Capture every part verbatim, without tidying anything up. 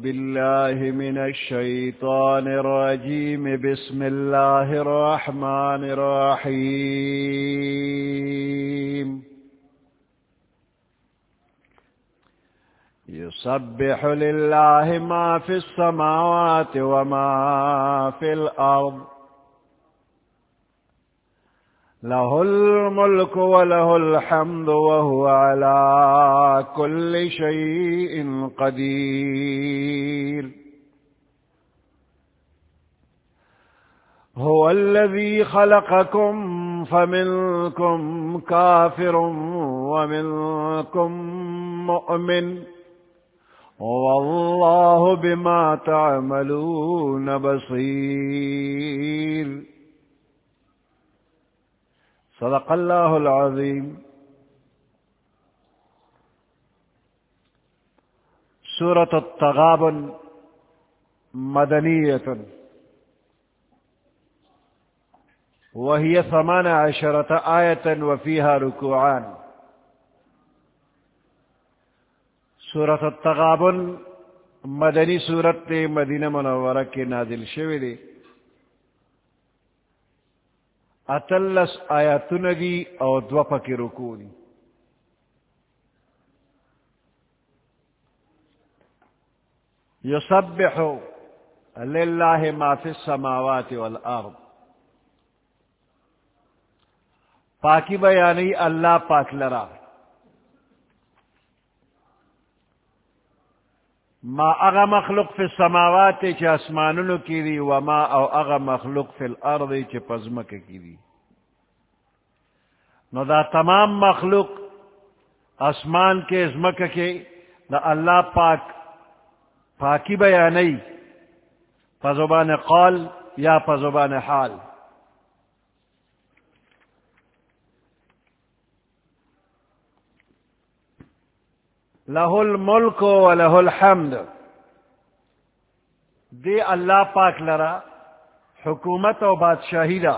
بالله من الشيطان الرجيم. بسم الله الرحمن الرحيم. يسبح لله ما في السماوات وما في الأرض، له الملك وله الحمد وهو على كل شيء قدير. هو الذي خلقكم فمنكم كافر ومنكم مؤمن، والله بما تعملون بصير. صدق الله العظيم. سورة التغابن مدنية، وهي ثمان عشرة آية وفيها ركوعان. سورة التغابن مدنی سورت مدینہ منورہ کے نازل شوی دے. اتلس آیاتن دی او دو پکی رکوع دی. یسبح للہ ما فی السماوات والارض، پاکی بیانی اللہ پاک لرا، ما اغا مخلوق فی السماوات چی اسمانونو کی دی، وما او اغا مخلوق فی الارض چی پزمک کی دی. نو دا تمام مخلوق اسمان کے ازمک کے دا اللہ پاک پاکی بیانی پزبان قول یا پزبان حال. لہ الملک و لہ الحمد، دے اللہ پاک لرا حکومت و بادشاہی دا،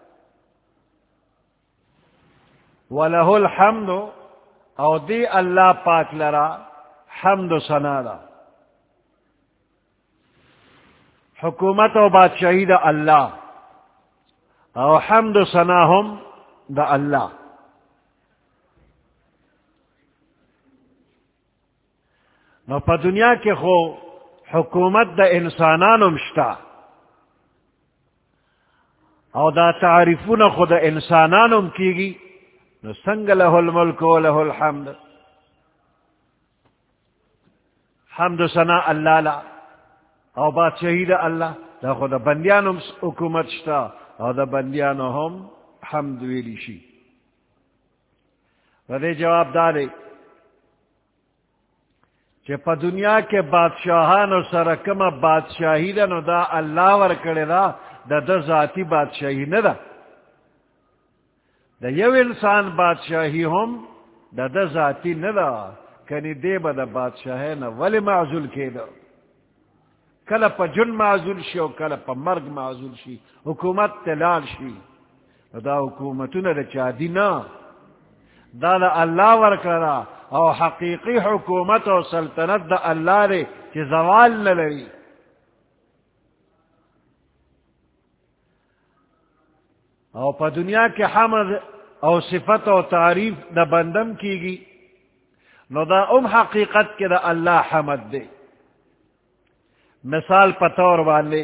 و لہ الحمد او دے اللہ پاک لرا حمد و ثنا دا. حکومت و بادشاہی دا اللہ او حمد و ثنا ہم دا اللہ. نو پا دنیا کے خو حکومت دا انسانانو مشتا، او دا تعریفون خود انسانانو مکیگی. نو سنگ لہ الملک و لہ الحمد، حمد و ثنا اللہ لا او بادشاہی دا اللہ. دا خود بندیانو حکومت شتا او دا بندیانو ہم حمد ویلی شی. ردے جواب دارے کہ پا دنیا کے بادشاہانو سرکم بادشاہی دا، نو دا اللہ ورکڑے دا دا دا ذاتی بادشاہی ندا. دا یو انسان بادشاہی ہم دا دا ذاتی ندا، کنی دے با دا بادشاہی نا ولی معزول کے دا. کل پا جن معزول شی و کل پا مرگ معزول شی، حکومت تلال شی. دا حکومتو نا دا چادی نا، دا دا اللہ ورکڑا او حقیقی حکومت و سلطنت دا اللہ رے کہ زوال نہ لری. او پا دنیا کے حمد او صفت و تعریف دا بندم کی گی، نو دا ام حقیقت کے دا اللہ حمد دے. مثال پتور والے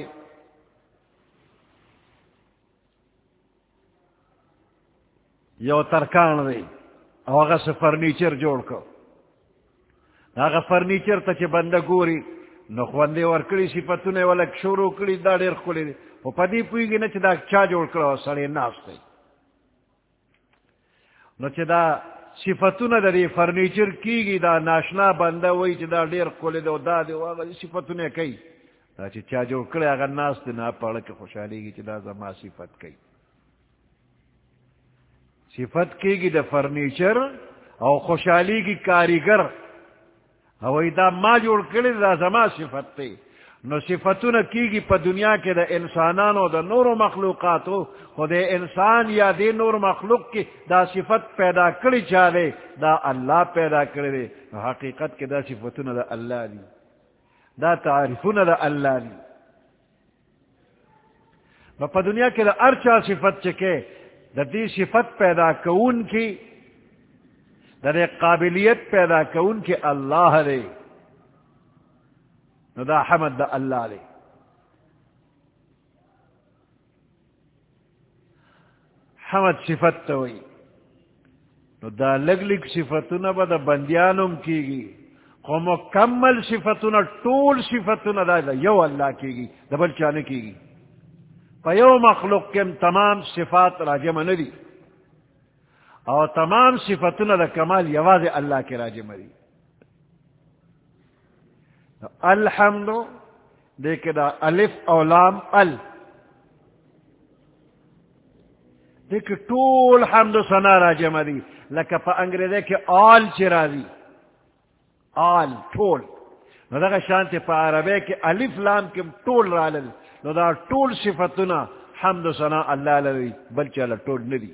یو ترکان دے او اگا سے فرنیچر جوڑ کو، اگا فرنیچر تا چے بندہ گوری نو خوندے ورکڑی صفتونے والا شروع کڑی دا دیر کھولی دے، وہ پدی پوئی گی نا چے دا چا جوڑ کرو سڑے ناس دے. نو چے دا صفتونے دا دی فرنیچر کی گی دا ناشنا بندہ وی چے دا دیر کھولی دے و دا دے و آگا دی صفتونے کئی دا چے چا جوڑ کڑی آگا ناس دے نا پڑھ کے خوشحالی گی چے دا زما صفت کئی. صفت کی گی دا فرنیچر او خوشحالی کی کاریگر او دا ما جوڑ کردی دا زما صفت تے. نو صفتون کی گی پا دنیا کے دا انسانانو دا نور مخلوقاتو، خود انسان یا دے نور مخلوق کی دا صفت پیدا کری چاہے دا اللہ پیدا کردے. حقیقت کے دا صفتون دا اللہ دی. دا تعریفون دا اللہ دی. پا دنیا کے دا ارچا صفت چکے دا دی صفت پیدا کون کی دا دی قابلیت پیدا کون کی اللہ دے نو دا حمد دا اللہ دے. حمد صفت توئی نو دا لگ لگ صفتنا با دا بندیانم کی گی خو مکمل صفتنا طول صفتنا دا, دا یو اللہ کی گی دا بل چانے کی گی. پا یو مخلوق کم تمام صفات راجم ندی اور تمام صفتنا دا کمال یواز اللہ کے راجم دی. الحمد دیکھ دا الف او لام ال دیکھ طول حمد و ثنا راجم دی لکا پا انگریزے کے آل چرا دی آل طول نو دا شانتی پا عربے کے الف لام کم طول رالل نو دا طول صفتنا حمد و ثنا اللہ لدی بلچہ اللہ طول ندی.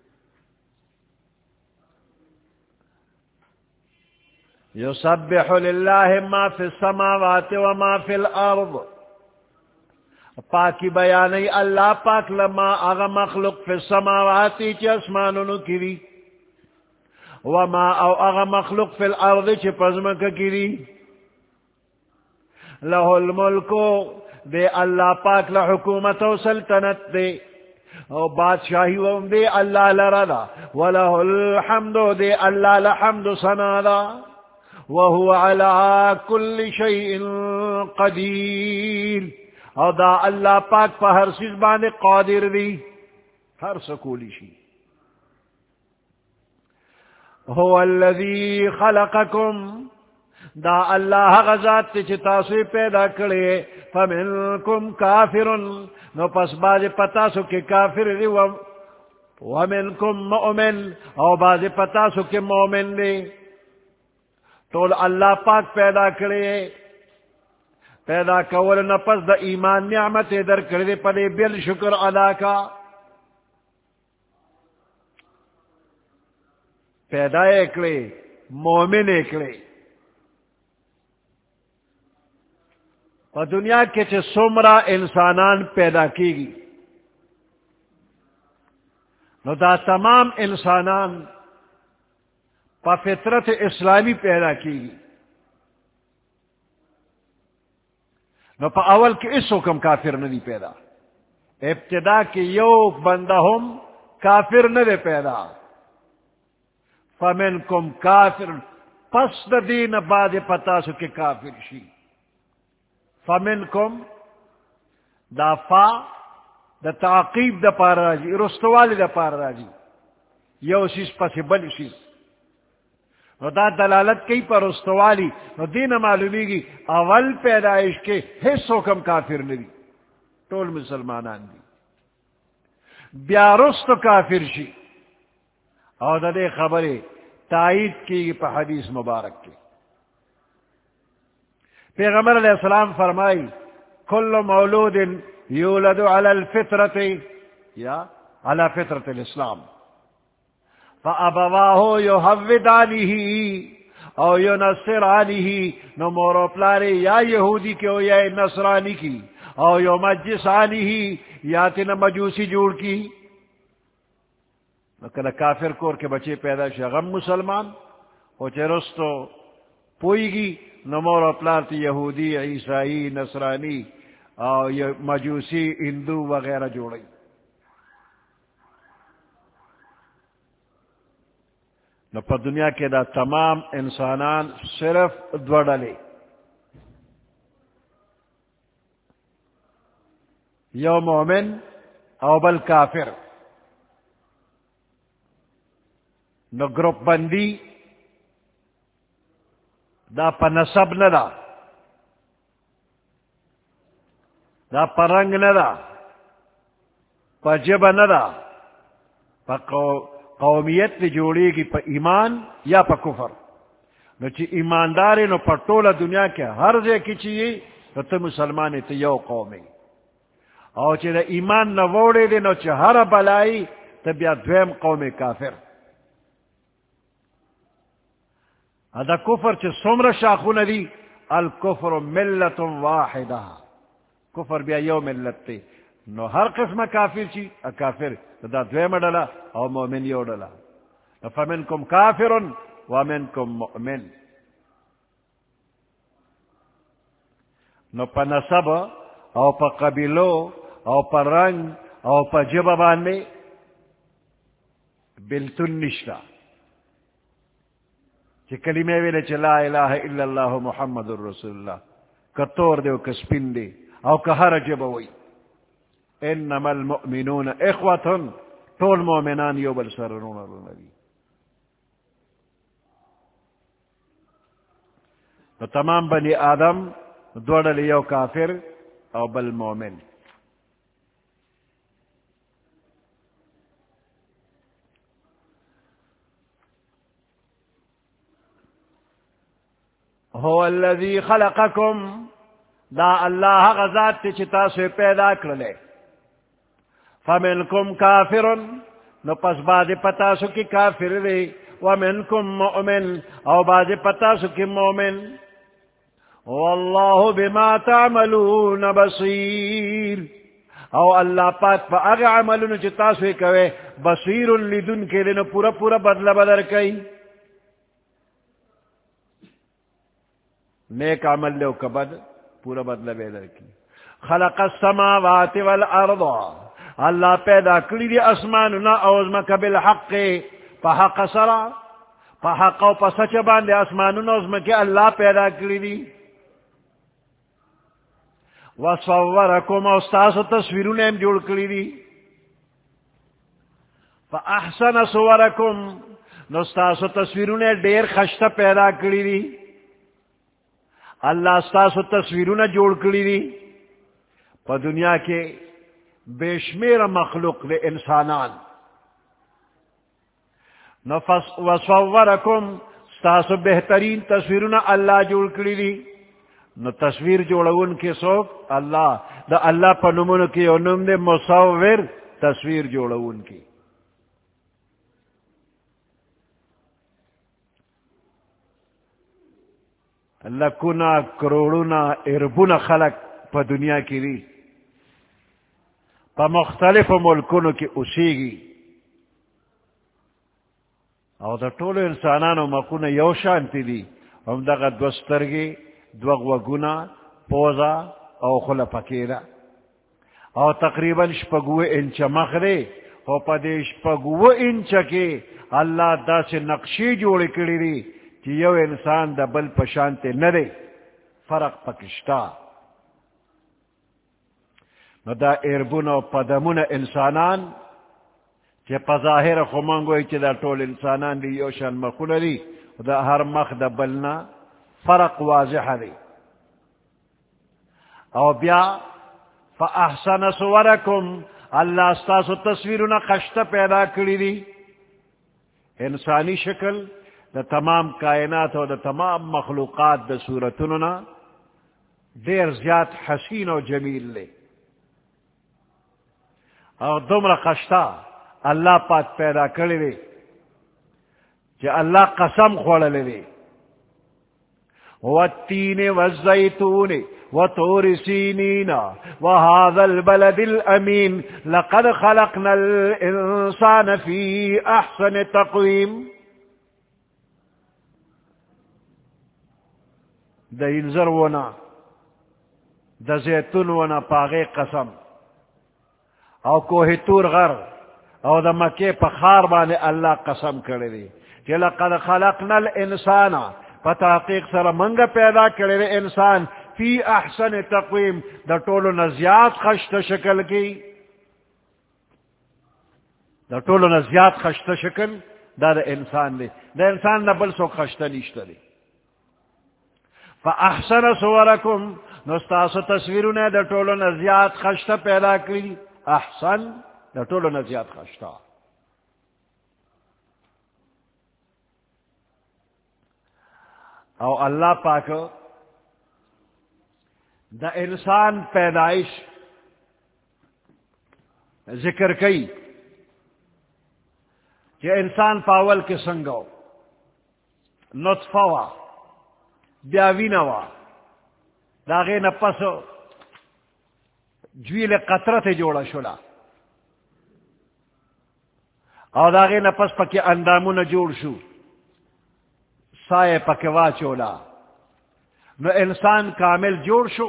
یسبح للہ ما فی السماوات و ما فی الارض پاکی بیانی اللہ پاک لما اغا مخلوق فی السماواتی چی اسمانونو کری وما او اغا مخلوق فی الارض چی پزمک کری لہ الملکو دے اللہ پاک لحکومت و سلطنت دے او بادشاہی وم دے اللہ لردا ولہ الحمد دے اللہ لحمد سنادا وهو على كل شيء قدير او دا اللہ پاک پا ہر چیز بانے قادر دی ہر سکولی شی. هو الذي خلقكم دا اللہ غزات تی تاسوی پیدا کرے فمنکم کافر نو پس باز پتا سو کہ کافر دی ومنکم مؤمن او باز پتا سو کہ مومن دی. تو اللہ پاک پیدا کرے پیدا کول نپس دا ایمان نعمت در کردے پدے بل شکر ادا کا پیدا اکڑے مومن اکڑے. اور دنیا کے چھ سمرا انسانان پیدا کی گی نو دا تمام انسانان پا فطرت اسلامی پیدا کی گی نو پا اول کے اس حکم کافر ندی پیدا ابتدا کی یو بندہ ہم کافر ندی پیدا فمنکم کافر پس دا دین بعد پتا سو کہ کافر شی فمنکم دا فا دا تعقیب دا پار راجی رستوالی دا پار راجی یو سیس پس بل سیس نو دا دلالت کی پر استوالی نو دین معلومی گی اول پیدائش کے حص حکم کافر ندی طول مسلمانان دی بیا رست کافر شی او دا دے خبر تائید کی گی پا حدیث مبارک کی. پیغمبر علیہ السلام فرمائی کل مولود یولد علی الفطرت یا علی فطرت الاسلام فَأَبَوَاهُ يُحَوِّدَانِهِ او يُنَصِّرَانِهِ نو مورو پلارے یا یہودی کے ہو یا نصرانی کی او يُمَجِّسَانِهِ یا تین مجوسی جوڑ کی. کل کافر کور کے بچے پیدا شغم مسلمان ہو چرستو پوئی گی نو مورو پلار تی یہودی عیسائی نصرانی او مجوسی ہندو وغیرہ جوڑی. نو پا دنیا کے دا تمام انسانان صرف دو ڈلے یو مومن او بل کافر. نو گروپ بندی دا پا نسب ندا دا پا رنگ ندا پا جب ندا پا قومیت تی جوڑی گی پا ایمان یا پا کفر. نو چی ایمانداری نو پا طول دنیا کے ہر دے کی چیئے نو تا مسلمانی تی یو قومی او چی دا ایمان نو ووڑی دی نو چی ہر بلائی تا بیا دویم قومی کافر. دا کفر چی سمر شاخون دی الکفر ملت واحدہ کفر بیا یو ملت تے نو ہر قسم کافر چی کافر دا دویم ڈلا او مومن یو ڈلا فمنکم کافر ومنکم مؤمن نو پا نسب او پا قبیلو او پا رنگ او پا جبا باندے بلتن نشتا چی کلمے ویلے چی لا الہ الا اللہ محمد الرسول اللہ کتور دے و کسپن دے او کہر جبا وی انما المؤمنون اخوتن طول مومنان یو بل سرنون رنبی تو تمام بنی آدم دوڑ لیو کافر او بل مومن هو الذي خلقكم دا اللہ غزات تی چتا سے پیدا کرلے فمنکم کافر نو پس بعد پتا سو کی کافر دے ومنکم مؤمن او بعد پتا سو کی مومن واللہ بما تعملون بصیر او اللہ پاک پا اغی عملون چتا سوی کوئے بصیر لدن کے لئے پورا پورا بدل بدر کئی نیک عمل لے کبد پورا بدل بدر کی خلق السماوات والارض اللہ پیدا کری دی اسماننا اوزمک بالحق پا حق سرا پا حق و پا سچ باندے اسماننا اوزمک اللہ پیدا کری دی وصورکم استاس تصویرون ام جوڑ کری دی فاحسن صورکم نستاس تصویرون دیر خشت پیدا کری دی اللہ استاس تصویرون جوڑ کری دی پا دنیا کے بے شمیر مخلوق دے انسانان نفس وصورکم استاس بہترین تصویرون اللہ جوڑ کری دی نو تصویر جوڑون کے سوک اللہ دا اللہ پا نمون کی نم دے مصور تصویر جوڑون کی لکونا کروڑونا اربونا خلق پا دنیا کی دی پا مختلف ملکونو کی اسیگی او دا طول انسانانو مقونا یو شانتی دی ہم دا دوسترگی دوغ وگونا پوزا او خلا پکیرا او تقریباً شپگو انچ مخرے او پا دے شپگو انچ کے اللہ دا سے نقشی جوڑی کری دی کہ یو انسان دا بل پشانتے ندے فرق پکشتا نو دا اربون او پدمون انسانان چے پا ظاہر خمانگوئی چے دا طول انسانان دی یوشان مخون دی دا ہر مخ دا بلنا فرق واضح دی او بیا فاحسن صورکم اللہ استاسو تصویرنا خشت پیدا کری دی انسانی شکل دا تمام کائنات و دا تمام مخلوقات دا صورتننا دیر زیاد حسین و جمیل لے اور دمر خشتا اللہ پاک پیدا کری دی کہ اللہ قسم خوڑ لے دی والتین والزیتون وطور سینین وهذا البلد الامین لقد خلقنا الانسان فی احسن تقویم دا انذر ونا دا زیتون ونا پاغی قسم او کوہ تور غر او دا مکے پخار بانے اللہ قسم کرے دی کہ لقد خلقنا الانسان فتحقیق سر منگا پیدا کرے انسان فی احسن تقویم دا طول نزیاد خشت شکل کی دا طول نزیاد خشت شکل دا دا انسان دی دا انسان دا بل سو خشت نیشت دی فاحسن صورکم نستاس تصویرون دا طول نزیاد خشت پیدا کری احسن دا طول نزیاد خشتا او اللہ پاک دا انسان پیدائش ذکر کئی کہ انسان پاول کے سنگو نطفہ وا بیاوینا وا داغے نپس جویل قطرت جوڑا شلا اور داغے نپس پکی اندامون جوڑ شو سائے پکی واچولا نو انسان کامل جوڑ شو.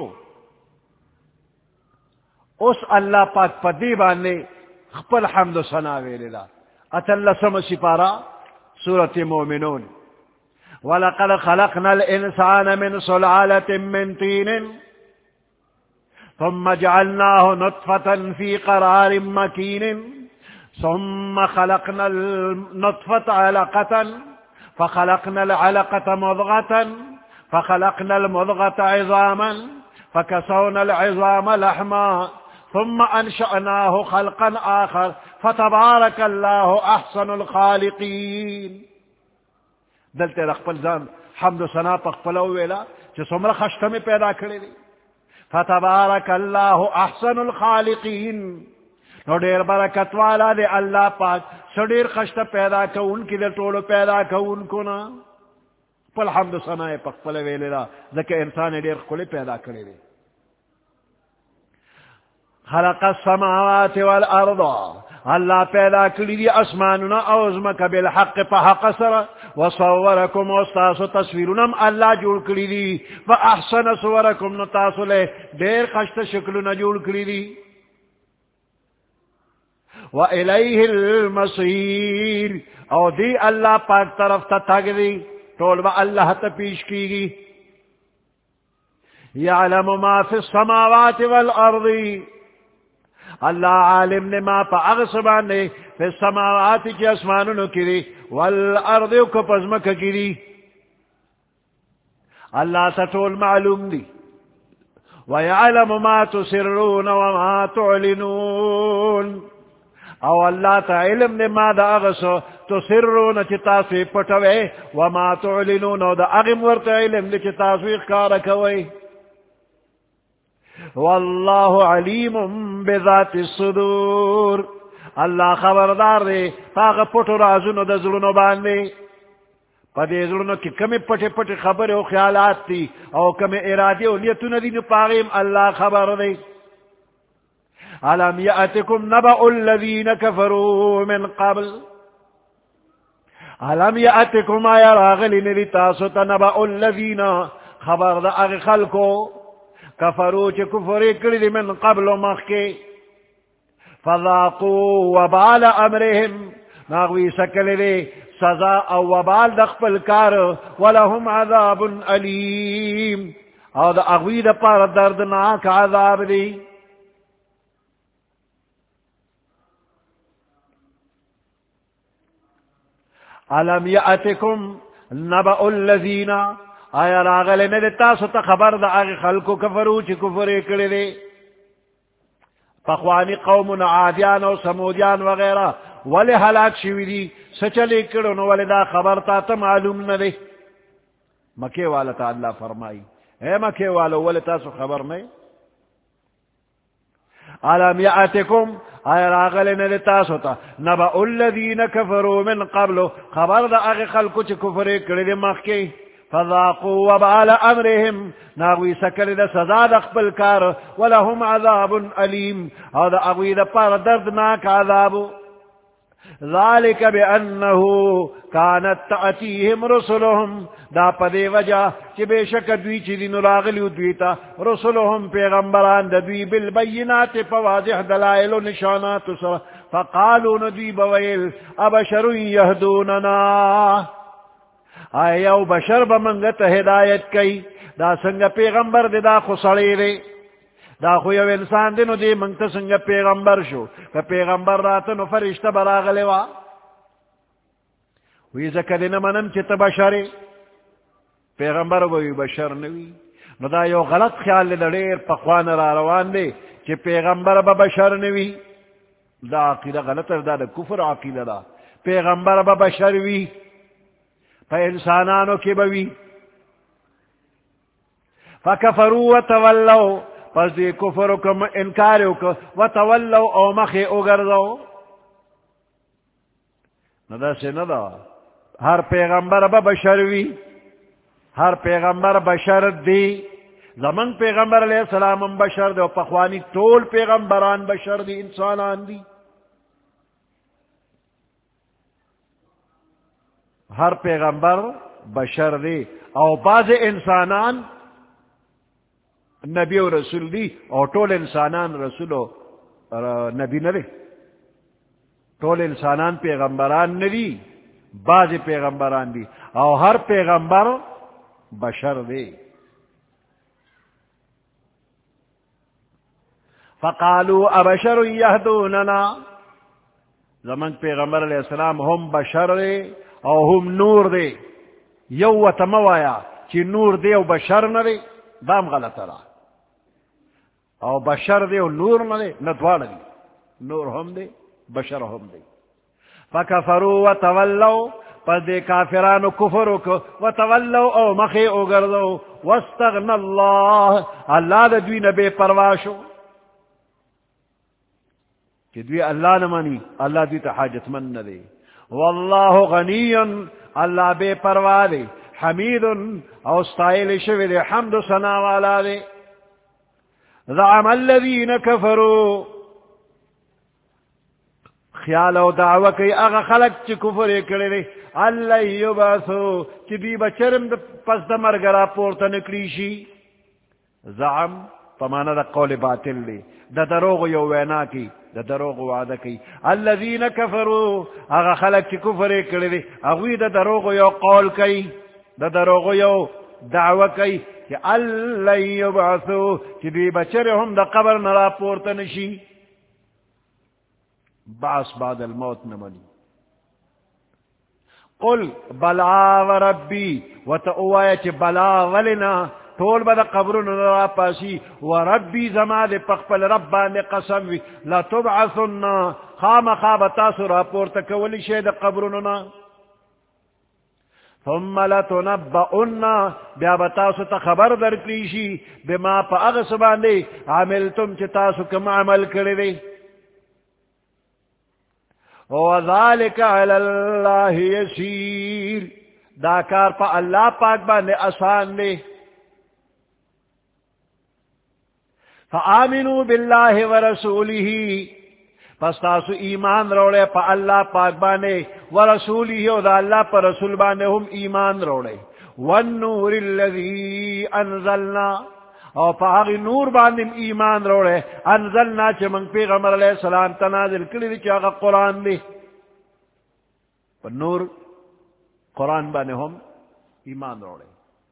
اس اللہ پاک پدی بانے خپل حمد و ثنا ویللا اتلسم سپارہ سورۃ مومنون. وَلَقَدْ خَلَقْنَا الْإِنسَانَ مِنْ صُلَالَةٍ مِّن طِينٍ ثُمَّ جَعَلْنَاهُ نُطْفَةً فِي قَرَارٍ مَّكِينٍ ثُمَّ خَلَقْنَا النُّطْفَةَ عَلَقَةً فَخَلَقْنَا الْعَلَقَةَ مُضْغَةً فخلقنا المضغة عظاما فكسونا العظام لحما ثم أنشأناه خلقا آخر فتبارك الله أحسن الخالقين. دلتے رخپل زان حمد و ثنا پخپلو ویلا چھ سمر خشت میں پیدا کرے دی فتبارك الله أحسن الخالقين. نو دیر برکت والا دے اللہ پاک سڑیر خشت پیدا کون کی دے ٹولو پیدا کون کنا پل حمد ثنا پک پل ویلے دا ذکر انسان دیر کلی پیدا کرے دے. خلق السماوات والارض اللہ پیدا کری دی اسماننا اوزمک بالحق پا حق سر وصورکم استاسو تصویرنم اللہ جوڑ کری دی فاحسن صورکم نتاسو لے دیر خشت شکلنا جوڑ کری دی. وَإِلَيْهِ الْمَصِيرِ او دی اللہ پاک طرف تا تھگ دی طول با اللہ تا پیش کی گی. یعلم ما فی السماوات والارض اللہ عالم نے ما پا اغسبان نے فی السماوات کی اسمانونو کری والارض کو پزمک کری اللہ تا طول معلوم دی. ویعلم ما تسرون وما تعلنون او اللہ تا علم نے ما دا اغسو تو سرون چی تاسوی پٹوے وما تعلنون او دا اغم ورط علم دی چی تاسوی کارکوے. واللہ علیم بذات الصدور اللہ خبردار دے پاک پٹو رازونو دا ظلونو باندے پا دے ظلونو کی کمی پٹے پٹے خبر و خیالات تی او کمی ارادی و نیتون دین پاگیم اللہ خبر دے. علم یأتکم نبأ الذین کفروا من قبل علم یأتکم آیا راغلی نری تاسو تا نبأ الذین خبر دا اغی خلقو کفرو چی کفری کردی من قبل مخی فذاقوا وبال امرهم ناغوی سکلی دی سزا او وبال دخپل کار ولهم عذاب علیم او دا اغوی دا پار دردناک عذاب دی. علم یأتکم نبأ الذین آیا راغلے ندی تاسو تا خبر دا آغی خلقو کفرو چی کفری کردی پخوانی قوم عادیان و سمودیان وغیرہ ولی حلاک شوی دی سچلی کردن ولی دا خبر تا تا معلوم ندی. مکے والا تا اللہ فرمائی اے مکے والا ولی تاسو خبر نہیں. علم یأتکم آیا راغل ندی تاسو تا نبأ الذین کفروا من قبل خبر دا آغی خلقو چی کفری کردی مخی فذاقوا وبال امرهم ناغوی سکر دا سزا دا قبل کار ولهم عذاب علیم او دا اغوی دا پار دردناک عذابو. ذالک بأنه كانت تأتیهم رسلهم دا پدے وجہ چی بے شک دوی چی دی نراغلیو دویتا رسلهم پیغمبران دا دوی بالبینات فواضح دلائل و نشانات سر فقالو ندوی بویل ابشر یهدوننا آیا او بشر بمنگت ہدایت کئی دا سنگ پیغمبر دی دا خسڑی دی دا خو یو انسان دی نو دی منگتا سنگ پیغمبر شو کہ پیغمبر راتا نو فرشتہ براغلی وا وی زکر دی نمانم چیتا بشری پیغمبر وی بشر نوی نو دا یو غلط خیال دی دیر پخوان را روان دی چی پیغمبر با بشر نوی دا عقیدہ غلط دا دا کفر عقیدہ دا پیغمبر با بشر وی پا انسانانو کی بوی فکفروا وتولوا پس دی کفرو کم انکاریو کم وتولوا او مخی اگردو ندا سے ندا ہر پیغمبر با بشر وی ہر پیغمبر بشر دی زمن پیغمبر علیہ السلام بشر دے، پخوانی طول پیغمبران بشر دی، انسانان دی. ہر پیغمبر بشر دی، او بعض انسانان نبی و رسول دی، او طول انسانان رسول و نبی نہ دی. طول انسانان پیغمبران ندی، بعض پیغمبران دی، او ہر پیغمبر بشر دی. فقالوا ابشر یہدوننا، زمان پیغمبر علیہ السلام ہم بشر دے او ہم نور دے. یو و تموایا چی نور دے او بشر نہ دے، دام غلط را. او بشر دے او نور نہ دے، ندوار دی، نور ہم دے بشر ہم دے. فکفروا وتولوا، پس دے کافرانو کفرو کو، وتولوا او مخی او گردو، واستغنى اللہ، اللہ دا دوی نبے پرواشو، کہ دوی اللہ نمانی، اللہ دوی تا حاجت من نہ دے. واللہ غنی، اللہ بے پروا دے، حمید او استائل شوی دے، حمد ثنا والا دے. زعم الذین کفروا، خیال او دعوی کئی اغا خلق چی کفر کرے دے، اللہ یبعثو، چی دی بچرم پس دا مرگرہ پورتا نکلیشی. زعم پمانا دا قول باطل دے، دا دروغ یو وینا کی، دا دروغ وعدہ کی. الذین کفروا، اغا خلق چی کفر کرے دے، اغوی دا دروغ یو قول کی، دا دروغ یو دعوی کی، کہ اللہ یبعثو، چی دی بچرم دا قبر نرا پورتا نشی. بعث بعد الموت نمانی. قل بلا وربی، وتعوائے چی بلا ولنا، طول بدا قبرن را پاسی، وربی زما دے پخپل ربان قسم وی، لتبعثن، خام خواب تاسو را پورتا کولی شید قبرننا، ثم لتنبئن، بیا بتاسو تا خبر در کلیشی، بما پا اغسبان دے، عملتم چی تاسو کم عمل کردے. وذالک علی اللہ یسیر، دا کار پا اللہ پاک باندے آسان دے. فآمنوا باللہ ورسولہ، پس تاسو ایمان روڑے پا اللہ پاک باندے، ورسولہ، و دا اللہ پا رسول باندے ہم ایمان روڑے. والنور الذی انزلنا، او پا آغی نور باندیم ایمان روڑے، انزلنا چا منگ پیغمبر علیہ السلام تنازل کلی دی چا آغا قرآن دی. پا نور قرآن باندے ہم ایمان روڑے.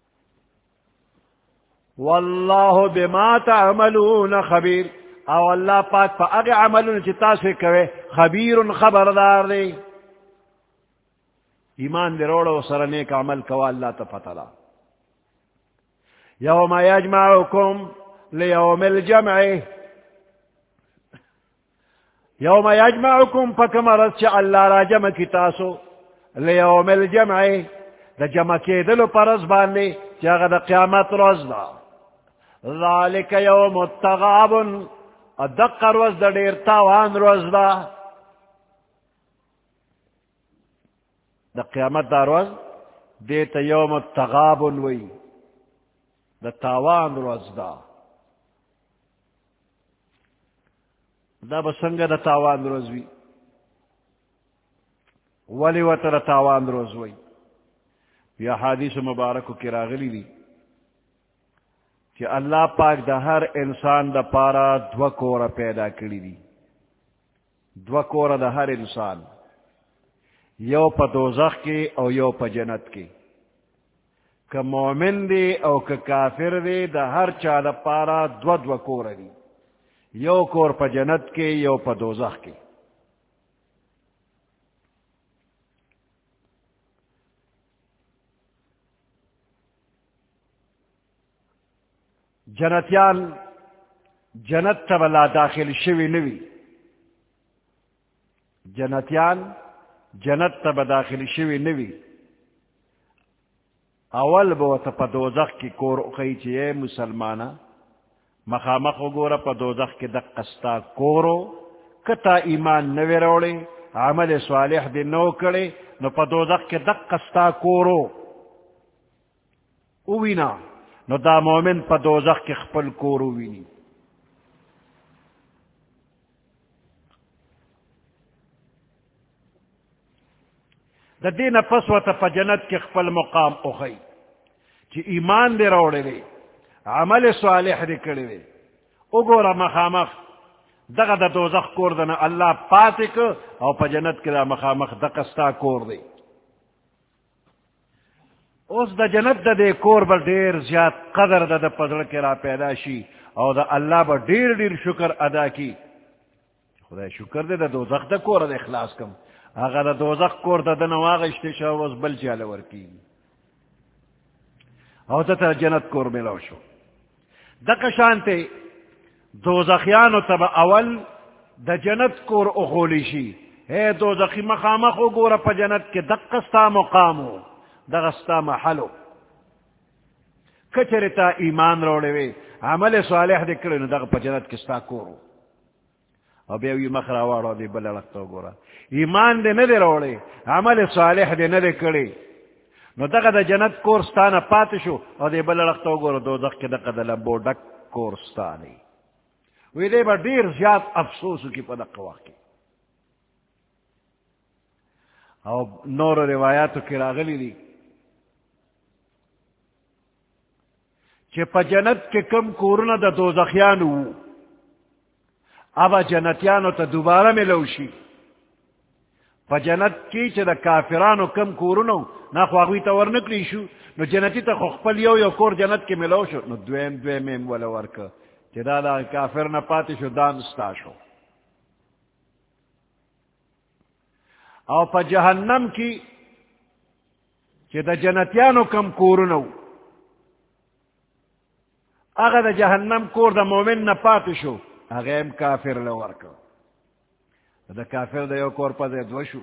واللہ بما تعملون خبیر، او اللہ پاک پا آغی عملون چی تاسوی کوئے خبیر خبردار دی. ایمان دی روڑو سرنیک عمل کوا اللہ تا فتلا. یوم یجمعکم لیوم الجمع، یوم یجمعکم فکم رس چا اللہ را جمع کی تاسو، لیوم الجمع، دا جمع کی دلو پرز باندے چاگا دا قیامت روز دا. ذالک یوم التغابن، ادق روز دا دیر تاوان روز دا. دا قیامت دا روز دیتا یوم التغابن وی، دا تاوان روز دا. دا بسنگ دا تاوان روز وی، ولی و تر تاوان روز وی. یا حدیث مبارک کی راغلی دی کہ اللہ پاک دا ہر انسان دا پارا دو کورا پیدا کری دی. دو کورا دا ہر انسان، یو پا دوزخ کے او یو پا جنت کے. کہ مومن دے او کہ کافر دے، دا ہر چا دا پارا دو دو کور دی، یو کور پا جنت کے یو پا دوزخ کے. جنتیان جنت تبلا داخل شوی نوی، جنتیان جنت تب داخل شوی نوی. اول بوتا پا دوزخ کی کور اخی چیئے مسلمانا، مخامخ گورا پا دوزخ کی دقستا کورو، کتا ایمان نوی روڑے، عمل صالح دی نو کرے، نو پا دوزخ کی دقستا کورو اوینا، نو دا مومن پا دوزخ کی خپل کورو وینی. دا دین پس و تا پا جنت کی خپل مقام اخی چی ایمان دے روڑے دے عمل صالح دے کرے دے اگورا مخامخ دغا دا دوزخ کور دنا اللہ پاتک او پا جنت کی دا مخامخ دقستا کور دے. اس دا جنت دا دے کور با دیر زیاد قدر دا دا پزر کی را پیدا شی او دا اللہ با دیر دیر شکر ادا کی. خدا شکر دے دا دوزخ دا کور دا اخلاص کم آغا دا دوزخ کور دا دا نواغ اشتشا وز بل چالور کی او دا تا جنت کور ملو شو. دا کشانتے دوزخیانو تب اول دا جنت کور اخولی شی اے دوزخی مخامخ اگورا پا جنت کے دقستا مقامو دغستا محلو کچرتا ایمان روڑے وے عمل صالح دکڑے نو دغ پا جنت کستا کورو او بیوی مخراوارو دی بلا لگتو گورا ایمان دے ندے روڑے عمل صالح دے ندے کڑے نو دغ دا جنت کورستانا پاتشو او دی بلا لگتو گورا دو دغ کے دغ دا لبو ڈک کورستانی وی دے با دیر زیاد افسوسو کی پا دق واقعی. او نور روایاتو کی راغلی دی چی پا جنت کے کم کورنا دا دوزخیانو ابا جنتیانو تا دوبارہ ملوشی. پا جنت کی چی دا کافرانو کم کورنو نا خواقوی تا ورنکلی شو نو جنتی تا خوخپل یو یو کور جنت کے ملوشو نو دویم دویم ایم والا ورکا چی دا دا کافر نا پاتی شو دانستا شو. او پا جہنم کی چی دا جنتیانو کم کورنو اگا دا جہنم کور دا مومن نا پاتی شو اگیم کافر لورکو دا کافر دا یو کور پا دا دوشو.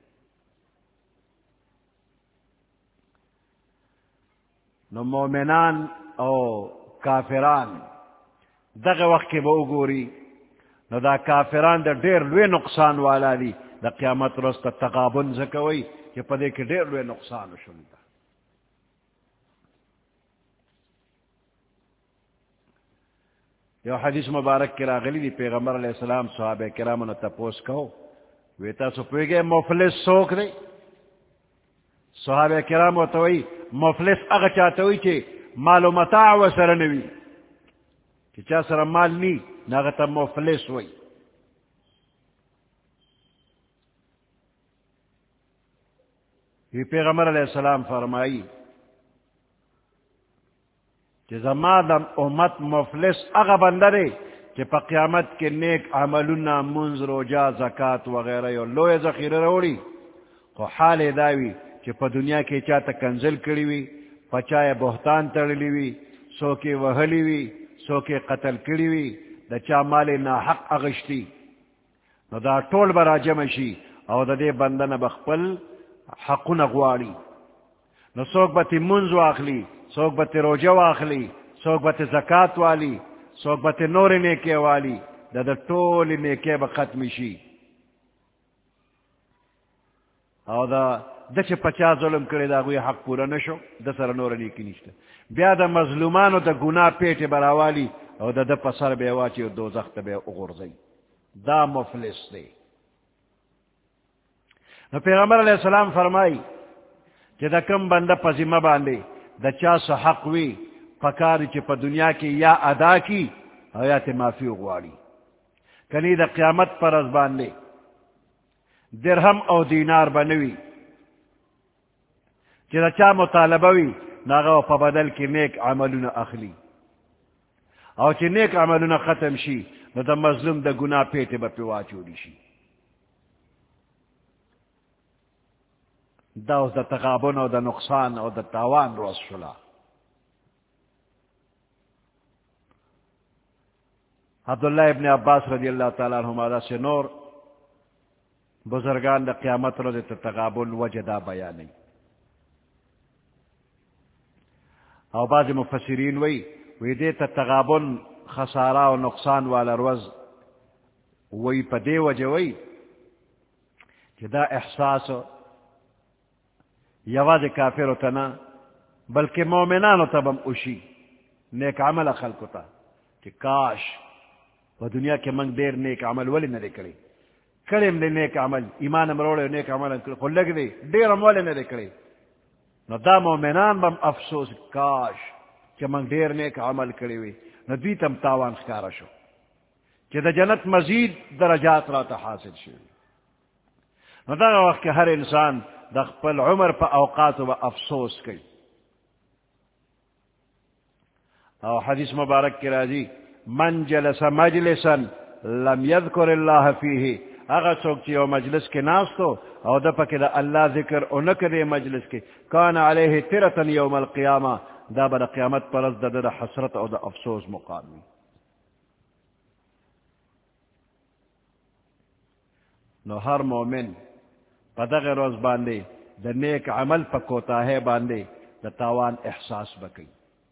نو مومنان او کافران دغه وقت کے با اگوری نو دا کافران دا دیر لوی نقصان والا دی دا قیامت رست تقابن زکوئی کہ پدے کے دیر لوی نقصان شندا. یو حدیث مبارک کرا غلی دی پیغمبر علیہ السلام صحابہ کرامو تپوس کہو ویتا سو پوئے مفلس سوک دے صحابہ کرامو توئی مفلس اگا چاہتوئی چے مالو متاع و سرنوی کہ چا سر مال نی ناغتا مفلس ہوئی. یہ پیغمبر علیہ السلام فرمائی کہ زمادم امت مفلس اغا بندرے کہ پا قیامت کے نیک عملنا منز روجا زکاة وغیرہ یو لوے ذخیر روڑی خو حال داوی کہ پا دنیا کے چاہتا کنزل کریوی پچائے بہتان تڑلیوی سوکے وحلیوی سوکے قتل کریوی دا چا مال نا حق اغشتی نو دا ٹول برا جمشی او دا دے بندن بخپل حقون اغواری نو سوک باتی منز واخلی سوک باتی روجہ واخلی سوک باتی زکاة والی سوک باتی نور نیکے والی دا دا ٹول نیکے با ختمی شی او دا دا چھ پچاس ظلم کرے دا گوی حق پورا نشو دا سر نور نیکی نشتا بیا دا مظلومانو دا گناہ پیٹ براوالی او دا دا پسر بے واچی دو زخت بے اغرزی دا مفلس دے. نو پیغمبر علیہ السلام فرمائی کہ دا کم بندہ پا ذمہ باندے دا چاس حق وی پکاری چی پا دنیا کی یا ادا کی او یا تی معافی اغواری کنی دا قیامت پر از باندے درہم او دینار بنوی چی دا چا مطالبوی ناغا پا بدل کی نیک عملون اخلی او چی نیک عملون ختم شی نو دا مظلوم دا گناہ پیٹے با پیواچولی شی. دا اس دا تغابن او دا نقصان او دا تاوان روز شلا. عبداللہ ابن عباس رضی اللہ تعالیٰ عنہما دا سے نور بزرگان دا قیامت روز تغابن وجدا بیانی او بعض مفسرین وی وی دیتا تغابن خسارہ و نقصان والا روز وی پا دے وجہ وی کہ دا احساس یواز کافر تنا بلکہ مومنانو تبم اشی نیک عمل خلق تا کہ کاش وہ دنیا کے منگ دیر نیک عمل ولی نہ کرے کریم دے نیک عمل ایمان مروڑے نیک عمل کو لگ دے دیر ہم والے نہ کرے نو دا مومنان بم افسوس کاش کہ منگ دیر نیک عمل کرے ہوئے نو دوی تم تاوان خکارا شو کہ دا جنت مزید درجات راتا حاصل شو نو دا وقت کہ ہر انسان دا خپل عمر پا اوقات و افسوس کئی او حدیث مبارک کی راضی من جلس مجلسا لم یذکر اللہ فیہ اگر سوک چیو مجلس کے ناس تو او دا پاک دا اللہ ذکر انکر مجلس کے کان علیہ ترتا یوم القیامہ دا بدا قیامت پر از دا دا حسرت او دا افسوس مقامی نو ہر مومن پا دا غیر روز باندے دا نیک عمل پا کوتا ہے باندے دا تاوان احساس بکی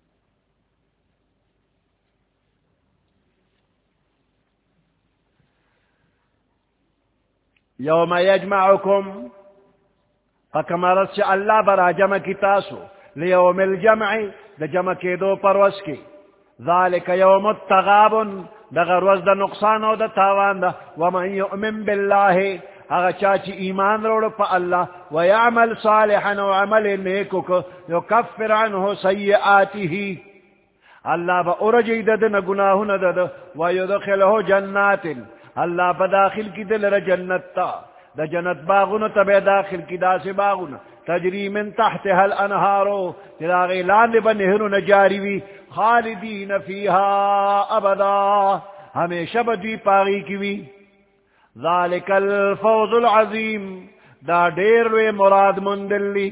یوم یجمعکم فکمرت سے اللہ برا جمع کی تاسو لیوم الجمع دا جمع کے دو پروس کی ذالک یوم التغابن دا غروز دا نقصان و دا تاوان دا ومن یؤمن باللہ اگا چاچی ایمان روڑ پا اللہ ویعمل صالحا و عمل نیکو کو یکفر عنہ سیئاتی اللہ با ارجی ددن گناہن دد ویدخلہ جنات اللہ بداخل کی دل ر جنت تا دا جنت باغن تب داخل کی دا سے باغن تجری من تحتها الانہارو تلاغی لاند بنہر نجاری وی خالدین فیہا ابدا ہمیشہ بدوی پاغی کی وی ذالک الفوز العظیم دا دیر وی مراد مندلی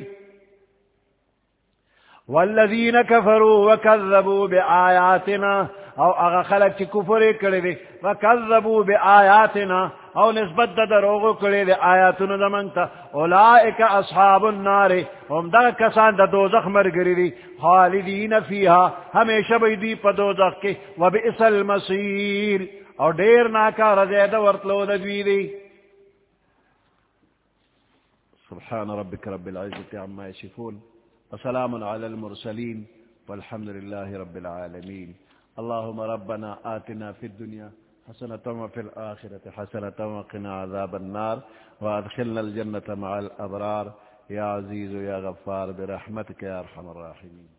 والذین کفروا وکذبوا بآیاتنا او اغا خلق چی کفر کرے دے وکذبوا بآیاتنا او نسبت دا دروغو کرے دے آیاتنا دا منتا اولائک اصحاب النار ہم دا کسان دا دوزخ مرگری دی خالدین فیہا ہمیشہ بیدی پا دوزخ کے وبئس المصیر اور دیر ناکا رضید ورطلو دا دویدی سبحان ربک رب العزت عما یصفون وسلام علی المرسلین والحمد للہ رب العالمین اللهم ربنا آتنا في الدنيا حسنة وفي الآخرة حسنة وقنا عذاب النار وادخلنا الجنة مع الأبرار يا عزيز يا غفار برحمتك يا أرحم الراحمين.